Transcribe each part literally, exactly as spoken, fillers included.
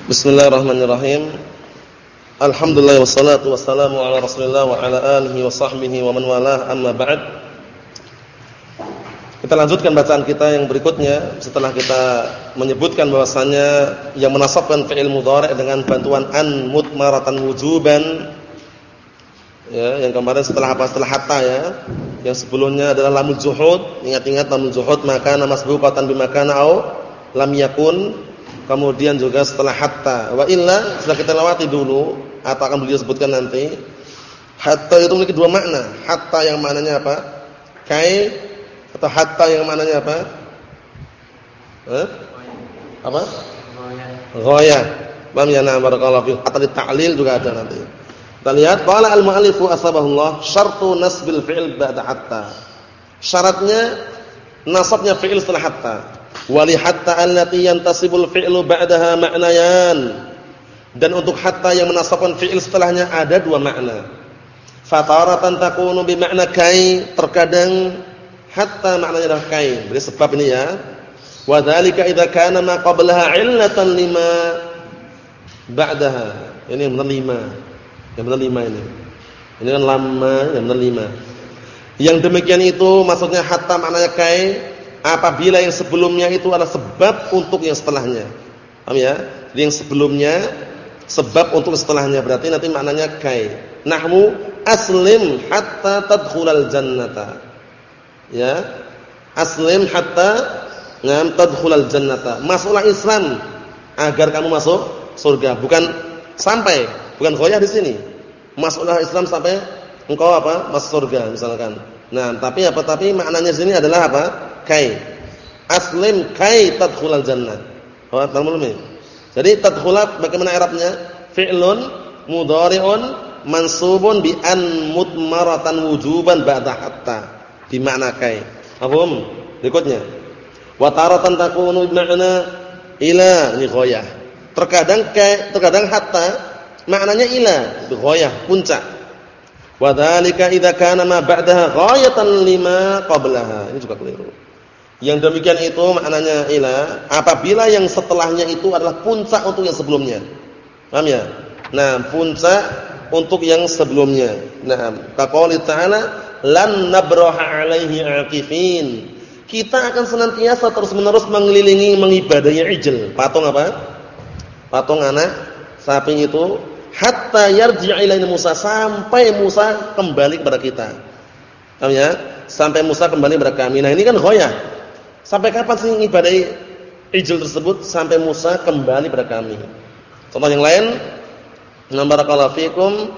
Bismillahirrahmanirrahim. Alhamdulillah wassalatu wassalamu ala Rasulillah wa ala alihi wa sahbihi wa man walah, amma ba'd. Kita lanjutkan bacaan kita yang berikutnya setelah kita menyebutkan bahwasannya yang menasabkan fi'il mudhari' dengan bantuan an mutmaratan wujuban. Ya, yang kemarin setelah apa? Setelah hatta ya. Yang sebelumnya adalah lamul juhud. Ingat-ingat lamul juhud maka masbuqatan bimakana au lam yakun. Kemudian juga setelah hatta. Wa illa sudah kita lewati dulu atau akan beliau sebutkan nanti. Hatta itu memiliki dua makna. Hatta yang maknanya apa? Kai atau hatta yang maknanya apa? Eh? Apa? Ghayah. Paham ya? Nah, barakallahu fiik. Hatta di ta'lil juga ada nanti. Kita lihat qala al-mu'allifu asbahullah syartu nasbil fi'il ba'da hatta. Syaratnya nasabnya fi'il setelah hatta. Wali hatta allati yantasibul fi'lu ba'daha ma'nayan. Dan untuk hatta yang menasabkan fi'il setelahnya ada dua makna. Fataratan takunu bi makna kai, terkadang hatta maknanya adalah kai. Beri sebab ini ya. Wa dzalika idza kana ma qablaha 'illatan lima ba'daha. Ini yang benar lima. Yang benar lima ini. Ini kan lama, yang benar lima. Yang demikian itu maksudnya hatta maknanya kai apabila yang sebelumnya itu adalah sebab untuk yang setelahnya. Paham ya? Jadi yang sebelumnya sebab untuk setelahnya, berarti nanti maknanya kai. Nahmu aslim hatta tadkhulal jannata. Ya. Aslim hatta ngam tadkhulal jannata. Masuklah Islam agar kamu masuk surga, bukan sampai, bukan ghayah di sini. Masuklah Islam sampai engkau apa? Masuk surga misalkan. Nah, tapi apa? Tapi maknanya di sini adalah apa? Kai. Aslim kai tadkhulal jannah. Oh, paham belum? Jadi tadkhula bagaimana i'rabnya? Fi'lun mudhari'un mansubun bi an mutmaratan wujuban ba'da hatta. Di makna kai. Paham? Berikutnya. Wa taratan takunu bi ma'na ila, ini ghayah. Terkadang kai, terkadang hatta maknanya ila, itu ghayah, puncak. Wa dzalika idza kana ma ba'daha ghayatan lima qablaha. Ini juga keliru. Yang demikian itu maknanya ila apabila yang setelahnya itu adalah puncak untuk yang sebelumnya. Paham ya? Nah, puncak untuk yang sebelumnya. Nah, kaqouli ta'ala lan nabraha 'alaihi 'akifin. Kita akan senantiasa terus-menerus mengelilingi mengibadahi ijl. Patung apa? Patung anak sapi itu hatta yarji'a ilaina Musa, sampai Musa kembali kepada kita. Paham ya? Sampai Musa kembali kepada kami. Nah, ini kan ghayah. Sampai kapan sih ngibadahi ijl tersebut? Sampai Musa kembali pada kami. Contoh yang lain, barakallahu fikum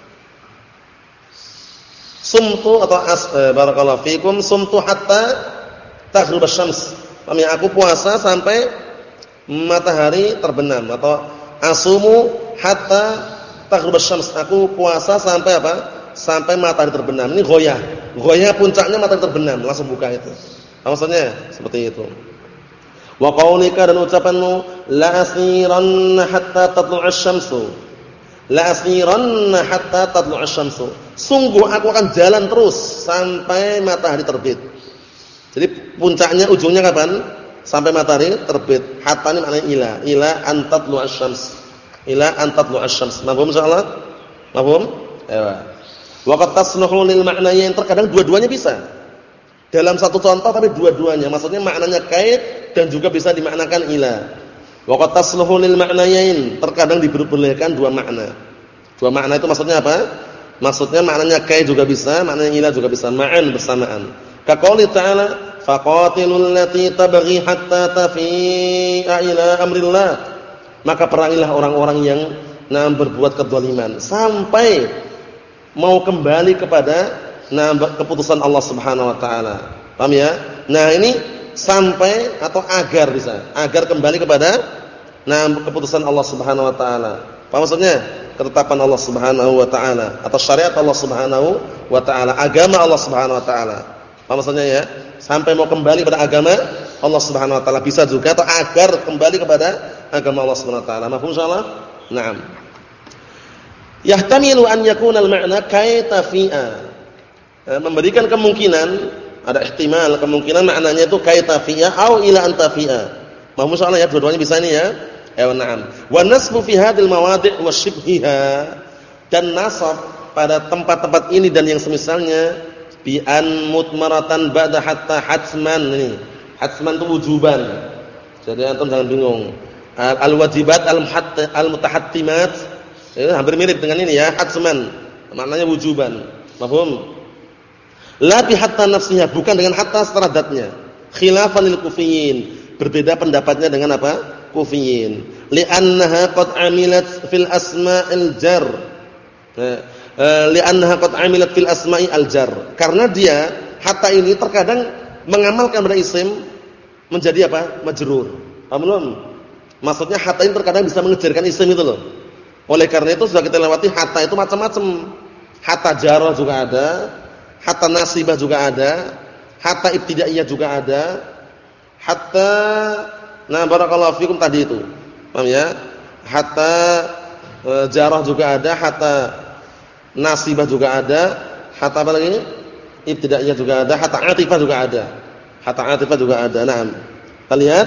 sumtu atau as, eh, barakallahu fikum sumtu hatta taghrib asy-syams. Paham ya? Aku puasa sampai matahari terbenam, atau asumu hatta taghrib asy-syams. Aku puasa sampai apa? Sampai matahari terbenam. Ini ghayah. Ghayah puncaknya matahari terbenam, langsung buka itu. Apa maksudnya? Seperti itu. Wa qaulika, dan ucapanmu la asiranna hatta tatlu'asy syamsu. La asiranna hatta tatlu'asy syamsu. Sungguh aku akan jalan terus sampai matahari terbit. Jadi puncaknya, ujungnya kapan? Sampai matahari terbit. Hatta ini maknanya ila, ila an tatlu'asy syams. Ila an tatlu'asy syams. Mafhum insyaallah? Mafhum? Ya. Wa qad tasluhu lil ma'nayain, terkadang dua-duanya bisa. Dalam satu contoh tapi dua-duanya, maksudnya maknanya kait dan juga bisa dimaknakan ila. Wa qad tasluhu lil ma'nayain, terkadang diperbolehkan dua makna. Dua makna itu maksudnya apa? Maksudnya maknanya kait juga bisa, maknanya ila juga bisa, ma'an bersamaan. Ka qouli ta'ala faqatilul lati tabghi hatta tafi'a ila amrillah. Maka perangilah orang-orang yang nah berbuat kedzaliman sampai mau kembali kepada nah keputusan Allah Subhanahu wa taala. Paham ya? Nah, ini sampai atau agar bisa, agar kembali kepada nah keputusan Allah Subhanahu wa taala. Paham maksudnya? Ketetapan Allah Subhanahu wa taala atau syariat Allah Subhanahu wa taala, agama Allah Subhanahu wa taala. Paham maksudnya ya? Sampai mau kembali pada agama Allah Subhanahu wa taala, bisa juga, atau agar kembali kepada agama Allah Subhanahu wa taala. Mafhum insyaallah? Naam. Yahtamilu an yakuna al-ma'na kaitafi'a. Memberikan kemungkinan, ada ihtimal, kemungkinan maknanya itu kaitafi'a au ila antafi'a. Mafhum insyaallah ya, dua-duanya bisa ini ya. Eh, na'am. Wa nasbu fi hadhil mawadi' wa shibhiha, dan nasab pada tempat-tempat ini dan yang semisalnya bi an mutmaratan ba'da hatta hatman. Ini hatman itu wujuban, jadi antum jangan bingung. Al wajibat al mutahattimat itu hampir mirip dengan ini ya, hatman maknanya wujuban. Paham? La bi hatta nafsiha, bukan dengan hatta secara zatnya. Khilafan lil kufiyin, berbeda pendapatnya dengan apa? Kufiyin. Li'annaha qad amilat fil asma'il jar. Li'annaha qad amilat fil asma'i al jar. Karena dia hatta ini terkadang mengamalkan pada isim menjadi apa? Majrur. Paham belum? Maksudnya hatta ini terkadang bisa mengejarkan isim itu loh. Oleh karena itu sudah kita lewati hatta itu macam-macam. Hatta jarah juga ada, hatta nasibah juga ada, hatta ibtidaiyah juga ada, hatta nah barakallahu fikum tadi itu. Paham ya? Hatta e, jarah juga ada, hatta nasibah juga ada, hatta apa lagi? Ibtidaiyah juga ada, hatta atifah juga ada. Hatta atifah juga ada. Naam. Kita lihat.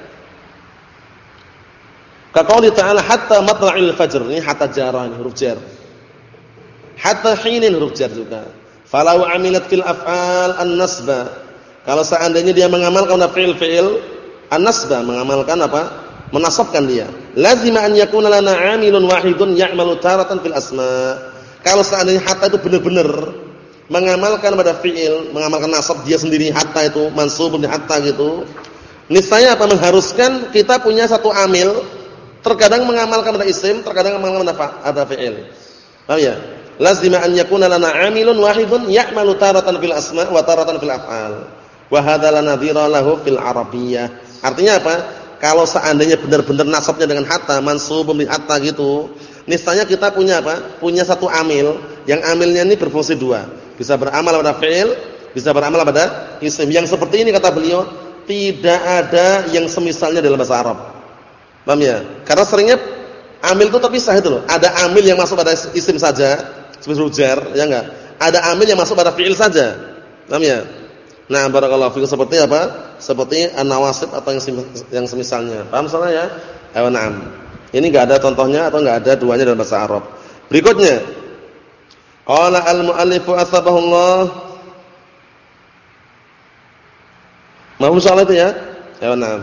Ka qouli ta'ala hatta matla'il fajr. Ini hatta jarah, ini huruf jar. Hatta hinin huruf jar juga. Falau amilat fil af'al an-nasba. Kalau seandainya dia mengamalkan fi'il-fi'il an-nasba, mengamalkan apa? Menasabkan dia. Lazima an yakuna lana 'amilun wahidun ya'malu taratan fil asma. Kalau seandainya hatta itu benar-benar mengamalkan pada fi'il, mengamalkan nasab dia sendiri, hatta itu mansubun di hatta gitu. Niscaya apa? Mengharuskan kita punya satu amil, terkadang mengamalkan pada isim, terkadang mengamalkan apa? Ada fi'il. Paham ya? Lazima an yakuna lana 'amilun wahidun ya'malu taratan fil asma wa taratan fil af'al. Wa hadza la nadhira lahu fil arabiyyah. Artinya apa? Kalau seandainya benar-benar nasabnya dengan hatta, mansubun bi hatta gitu, niscaya kita punya apa? Punya satu amil, yang amilnya ini berfungsi dua. Bisa beramal pada fi'il, bisa beramal pada isim. Yang seperti ini kata beliau, tidak ada yang semisalnya dalam bahasa Arab. Paham ya? Karena seringnya amil itu terpisah itu loh. Ada amil yang masuk pada isim saja, seperti jar, ya enggak? Ada amil yang masuk pada fi'il saja. Paham ya? Nah, barakallahu fikum, seperti apa? Seperti an-nawasib atau yang yang semisalnya. Paham soalnya ya? Ayo na'am. Ini enggak ada contohnya atau enggak ada duanya dalam bahasa Arab. Berikutnya, qala al-mu'allifu asbahullah. Mau soal itu ya? Ayo na'am.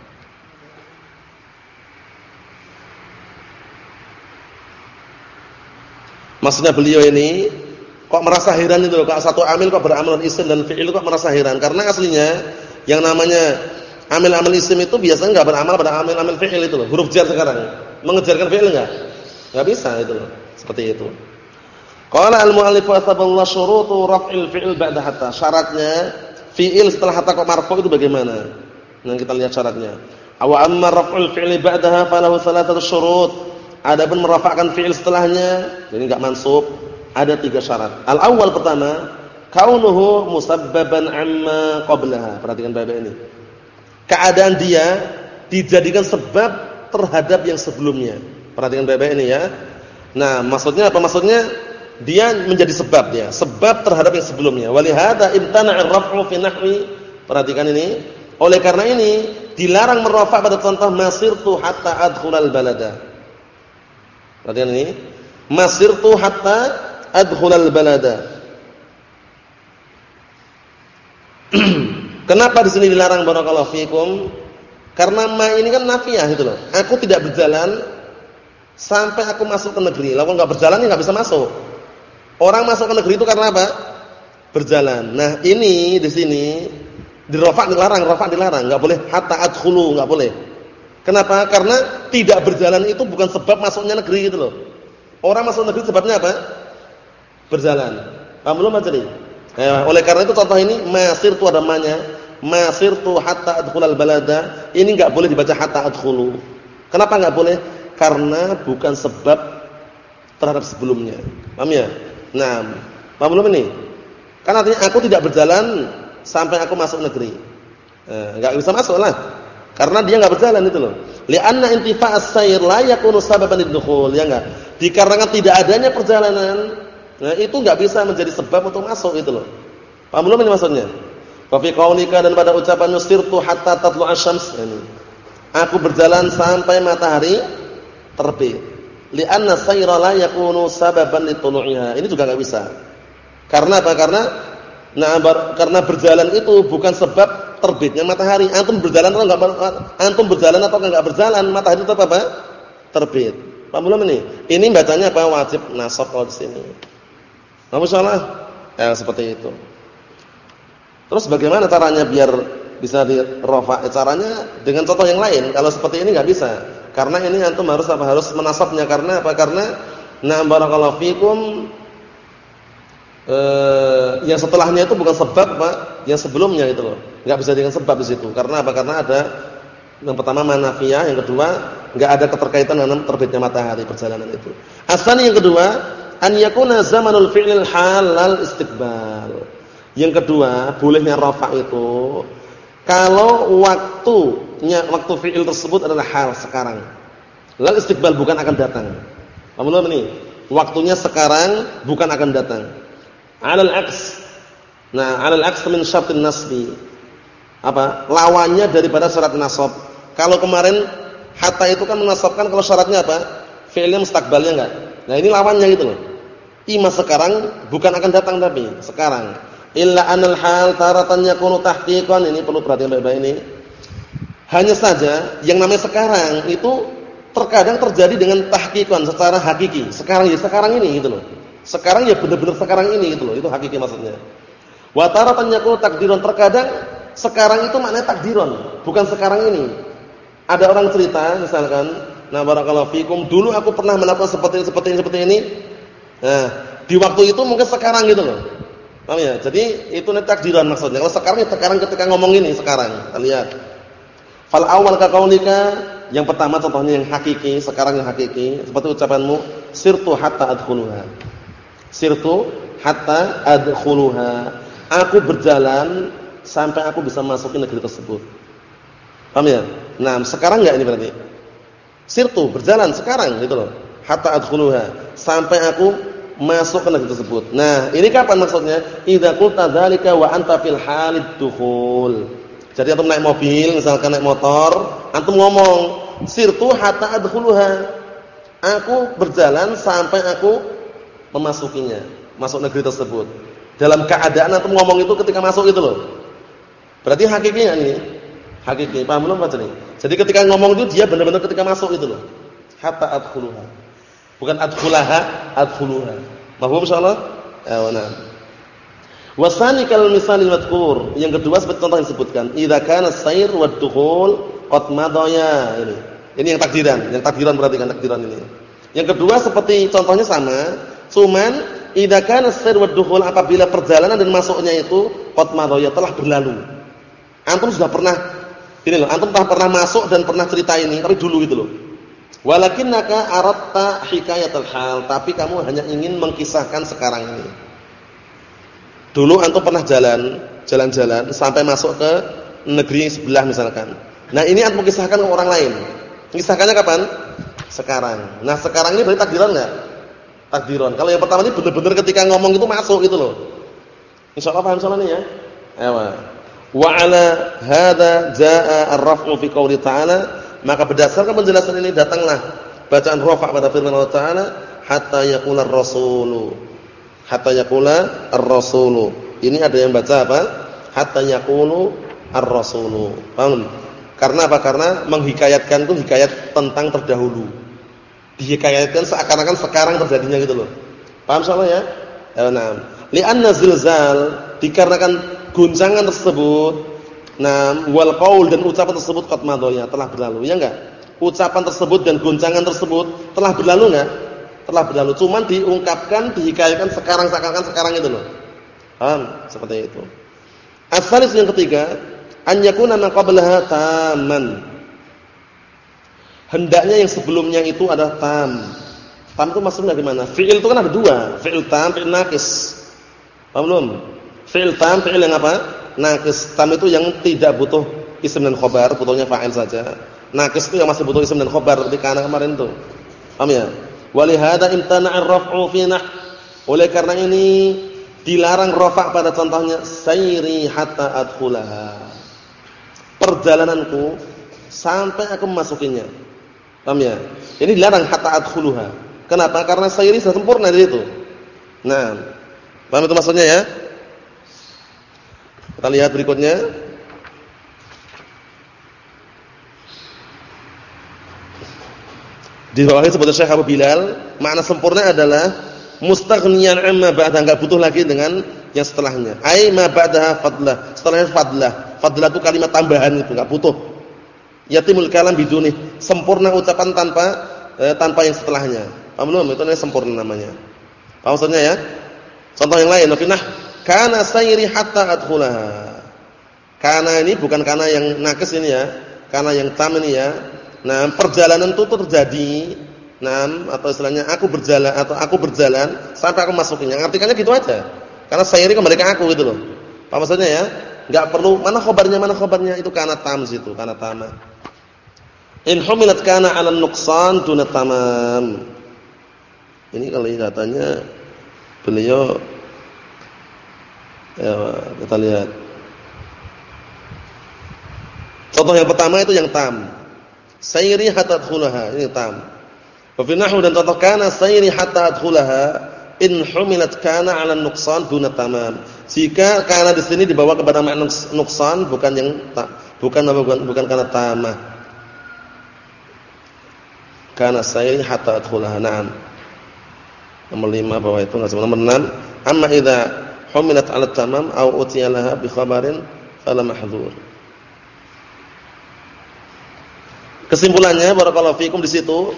Maksudnya beliau ini kok merasa heran itu loh, kok satu amil kok beramal dengan isim dan fi'il kok merasa heran. Karena aslinya yang namanya amil-amil isim itu biasanya enggak beramal pada amil-amil fi'il itu loh. Huruf jar sekarang. Mengejarkan fi'il enggak? Enggak bisa itu loh. Seperti itu. Qala al-mu'allif wa taballahu syurutu raf'il fi'il ba'da hatta. Syaratnya fi'il setelah hatta kok marfu itu bagaimana? Nah, kita lihat syaratnya. Aw amma raf'ul fi'li ba'daha falahu thalathatu syurut. Adapun merafa'kan fi'il setelahnya, jadi enggak mansub, ada tiga syarat. Al-awwal pertama, kaunuhu musabbaban amma qablaha. Perhatikan baik-baik ini. Keadaan dia dijadikan sebab terhadap yang sebelumnya. Perhatikan baik-baik ini ya. Nah, maksudnya apa? Maksudnya dia menjadi sebab ya, sebab terhadap yang sebelumnya. Walihada imtana'a ar-raf'u fi nahwi. Perhatikan ini. Oleh karena ini dilarang merafa' pada contoh masirtu hatta adkhulal balada. Perhatikan ini. Masirtu hatta adkhulal balada. Kenapa di sini dilarang barakallahu fikum? Karena ma ini kan nafiyah gitu loh. Aku tidak berjalan sampai aku masuk ke negeri. Kalau enggak berjalan ya enggak bisa masuk. Orang masuk ke negeri itu karena apa? Berjalan. Nah, ini di sini di rafa' dilarang, rafa' dilarang, enggak boleh hatta adkhulu, enggak boleh. Kenapa? Karena tidak berjalan itu bukan sebab masuknya negeri gitu loh. Orang masuk negeri sebabnya apa? Berjalan. Paham belum tadi? Ya, oleh karena itu contoh ini masirtu ada ma-nya. Masirtu hatta adkhulal balada. Ini enggak boleh dibaca hatta adkhulu. Kenapa enggak boleh? Karena bukan sebab terhadap sebelumnya. Paham ya? Nah, paham belum ini? Kan artinya aku tidak berjalan sampai aku masuk negeri. Nah, enggak bisa masuk lah. Karena dia enggak berjalan itu loh. Li'anna intifa'as sayr la yakunu sababan lidkhul, ya enggak? Dikarenakan tidak adanya perjalanan, nah itu enggak bisa menjadi sebab untuk masuk itu loh. Paham belum ini maksudnya? Wa fi qaulika, dan pada ucapan nusirtu hatta tatlu'asy syams, ini. Aku berjalan sampai matahari terbit. Li'anna sayra la yakunu sababan litulu'iha. Ini juga enggak bisa. Karena apa? Karena nah bar, karena berjalan itu bukan sebab terbitnya matahari. Antum berjalan atau enggak antum berjalan atau enggak berjalan, matahari tetap apa? Terbit. Paham belum ini? Ini bacanya apa? Wajib nasab kalau di sini. Enggak salah. Ya, seperti itu. Terus bagaimana caranya biar bisa di rafa? Caranya dengan contoh yang lain. Kalau seperti ini enggak bisa. Karena ini antum harus apa? Harus menasabnya. Karena apa? Karena na barakallahu fikum eh yang setelahnya itu bukan sebab, Pak. Yang sebelumnya itu loh. Enggak bisa dengan sebab di situ. Karena apa? Karena ada yang pertama manafiyah, yang kedua enggak ada keterkaitan dengan terbitnya matahari perjalanan itu. Asal yang kedua, an yakuna zamanul fi'lil halal istiqbal. Yang kedua, bolehnya rafa itu kalau waktunya waktu fi'il tersebut adalah hal sekarang. Lal istiqbal bukan akan datang. Paham belum ini? Waktunya sekarang bukan akan datang. 'Alal aks. Nah, 'alal aks min syartin nasbi. Apa? Lawannya daripada syarat nasab. Kalau kemarin hatta itu kan menasabkan kalau syaratnya apa? Fi'ilnya mustaqbalnya enggak? Nah, ini lawannya gitu loh. Ima sekarang bukan akan datang tapi sekarang. Illa anal hal taratan yakunu tahqiqan. Ini perlu perhatian baik-baik ini. Hanya saja yang namanya sekarang itu terkadang terjadi dengan tahqiqan secara hakiki. Sekarang ya sekarang ini gitu loh. Sekarang ya benar-benar sekarang ini gitu loh. Itu hakiki maksudnya. Wa taratan yakunu takdiran. Terkadang sekarang itu maknanya takdiran, bukan sekarang ini. Ada orang cerita misalkan, nah barakallahu fikum, dulu aku pernah melakukan seperti ini seperti ini seperti ini. Nah, di waktu itu mungkin sekarang gitu loh. Paham ya? Jadi itu takdiran maksudnya. Kalau sekarang ya sekarang ketika ngomong ini sekarang. Kita lihat. Fal awwal ka qaulika, yang pertama contohnya yang hakiki, sekarang yang hakiki, seperti ucapanmu sirtu hatta adkhuluha. Sirtu hatta adkhuluha. Aku berjalan sampai aku bisa masuki negeri tersebut. Paham ya? Nah, sekarang enggak ini berarti? Sirtu berjalan sekarang gitu loh. Hatta adkhuluha, sampai aku masuk ke negeri tersebut. Nah, ini kapan maksudnya? Idza qulta dzalika wa anta fil halid dukhul. Jadi antum naik mobil, misalkan naik motor, antum ngomong, sirtu hatta adkhuluha. Aku berjalan sampai aku memasukinya, masuk negeri tersebut. Dalam keadaan antum ngomong itu ketika masuk itu loh. Berarti hakikinya ini. Hakiki, paham belum Pak ini? Jadi ketika ngomong itu dia benar-benar ketika masuk itu loh. Hatta adkhuluha. Bukan adkhulaha, adkhuluha. Paham insyaallah? Ya, nah. Wasani kal misalil madhkur. Yang kedua seperti contoh yang disebutkan, idza kana as-sayr wad dukhul qad madaya ini. Ini yang takdiran, yang takdiran perhatikan takdiran ini. Yang kedua seperti contohnya sama, cuman idza kana as-sayr wad dukhul, apabila perjalanan dan masuknya itu qad madaya telah berlalu. Antum sudah pernah ini loh, antum telah pernah masuk dan pernah cerita ini, tapi dulu gitu loh. Walakinnaka aratta hikayatul hal, tapi kamu hanya ingin mengkisahkan sekarang ini. Dulu antum pernah jalan, jalan-jalan sampai masuk ke negeri sebelah misalkan. Nah, ini antum kisahkan ke orang lain. Kisahkannya kapan? Sekarang. Nah, sekarang ini berarti takdiran enggak? Takdiran. Kalau yang pertama ini benar-benar ketika ngomong itu masuk gitu loh. Insyaallah paham soal ini ya. Ayo. Wa 'ala hadza jaa ar-raf'u fi qouli ta'ala, maka berdasarkan penjelasan ini datanglah bacaan rafa' pada firman Allah Ta'ala, hatta yaqula ar-rasulu. Hatta yaqula ar-rasulu. Ini ada yang baca apa? Hatta yaqulu ar-rasulu. Paham? Karena apa? Karena menghikayatkan itu hikayat tentang terdahulu. Dihikayatkan seakan-akan sekarang terjadinya gitu loh. Paham insyaallah ya? Ya, nah. Li'anna zilzal, dikarenakan guncangan tersebut, nah wal qaul, dan ucapan tersebut qad madaya, telah berlalu, ya enggak? Ucapan tersebut dan guncangan tersebut telah berlalu enggak? Telah berlalu, cuman diungkapkan, dihikayatkan sekarang seakan-akan sekarang itu loh. Paham? Seperti itu. As-salis yang ketiga, an yakuna ma qablaha taman. Hendaknya yang sebelumnya itu adalah tam. Tam itu maksudnya gimana? Fi'il itu kan ada dua, fi'il tam, fi'il naqis. Paham belum? Fi'il tam, fi'il yang apa? Naqis. Tam itu yang tidak butuh isim dan khobar, butuhnya fa'il saja. Naqis itu yang masih butuh isim dan khobar, seperti kana kemarin itu. Paham ya? Walihada imtana'a ar-raf'u fi nah. Oleh karena ini dilarang rafa' pada contohnya sayri hatta adkhulaha. Perjalananku sampai aku memasukinya. Paham ya? Ini dilarang hatta adkhuluha. Kenapa? Karena sayri sudah sempurna di situ. Nah, paham itu maksudnya ya? Kita lihat berikutnya. Di bawahnya sebutnya Syekh Abu Bilal, makna sempurna adalah mustaghniyan amma ba'da, enggak butuh lagi dengan yang setelahnya. Ai ma ba'daha fadlah. Setelahnya fadlah. Fadlah itu kalimat tambahan itu, enggak butuh. Yatimul kalam biduni, sempurna ucapan tanpa eh, tanpa yang setelahnya. Paham belum? Itu namanya sempurna namanya. Paham maksudnya ya? Contoh yang lain, nah, kana sayri hatta adkhulaha. Kana ini bukan kana yang nakes ini ya, kana yang tam ini ya. Nah, perjalanan itu terjadi, nah, atau istilahnya aku berjalan atau aku berjalan sampai aku masukinya. Artikannya gitu aja. Karena sayri kembali ke aku gitu loh. Paham maksudnya ya? Enggak perlu mana khabarnya mana khabarnya, itu kana tam situ, kana tama. In humilat kana 'ala nuqsan duna tamam. Ini kalau katanya beliau ya, kita lihat. Contoh yang pertama itu yang tam. Sayri hatta adkhulaha, ini tam. Wa fi nahwu dan contoh kana sayri hatta adkhulaha in humilat kana 'ala nuqsan duna tamam. Jika kana di sini dibawa kepada makna nuqsan bukan yang bukan bukan bukan kana tamah. Kana sayri hatta adkhulaha. Naam. Nomor lima bawah itu enggak nomor enam. Amma idza humilat 'ala tamam aw utiya laha bi khabarin fala mahdhur. Kesimpulannya barakallahu fikum di situ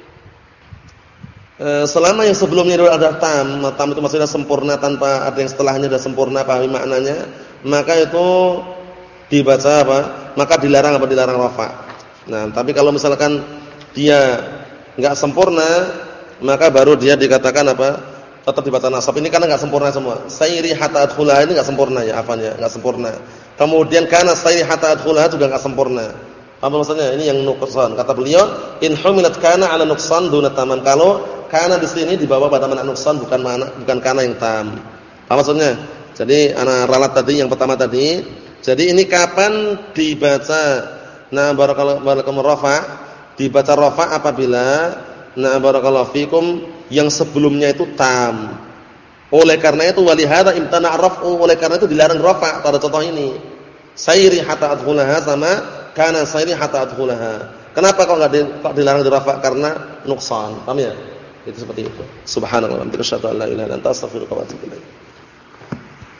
e, selama yang sebelumnya itu ada tam, tam itu maksudnya sempurna tanpa ada yang setelahnya sudah sempurna pahami maknanya, maka itu dibaca apa? Maka dilarang apa dilarang rafa. Nah, tapi kalau misalkan dia enggak sempurna, maka baru dia dikatakan apa? Tetap dibaca nasab. Ini karena enggak sempurna semua. Sayri hatta adkhulaha ini enggak sempurna ya, apanya? Enggak sempurna. Kemudian kana sayri hatta adkhulaha juga enggak sempurna. Apa maksudnya? Ini yang nuqsan. Kata beliau, in humilat kana 'ala nuqsan duna tamam. Kalau kana di sini dibawa pada makna nuqsan bukan makna bukan kana yang tam. Apa maksudnya? Jadi ana ralat tadi yang pertama tadi. Jadi ini kapan dibaca? Nah, barakallahu barakallahu rafa, dibaca rafa apabila nah barakallahu fikum yang sebelumnya itu tam. Oleh karena itu walihada imtana' raf'u, oleh karena itu dilarang rafa pada contoh ini. Sayri hatta adkhulaha sama kana sayri hatta adkhulaha. Kenapa kok enggak di, kok dilarang dirafa? Karena nuqsan. Paham ya? Itu seperti itu. Subhanallah, wa bihamdihi asyhadu an la ilaha illa anta astaghfiruka wa atubu ilaik.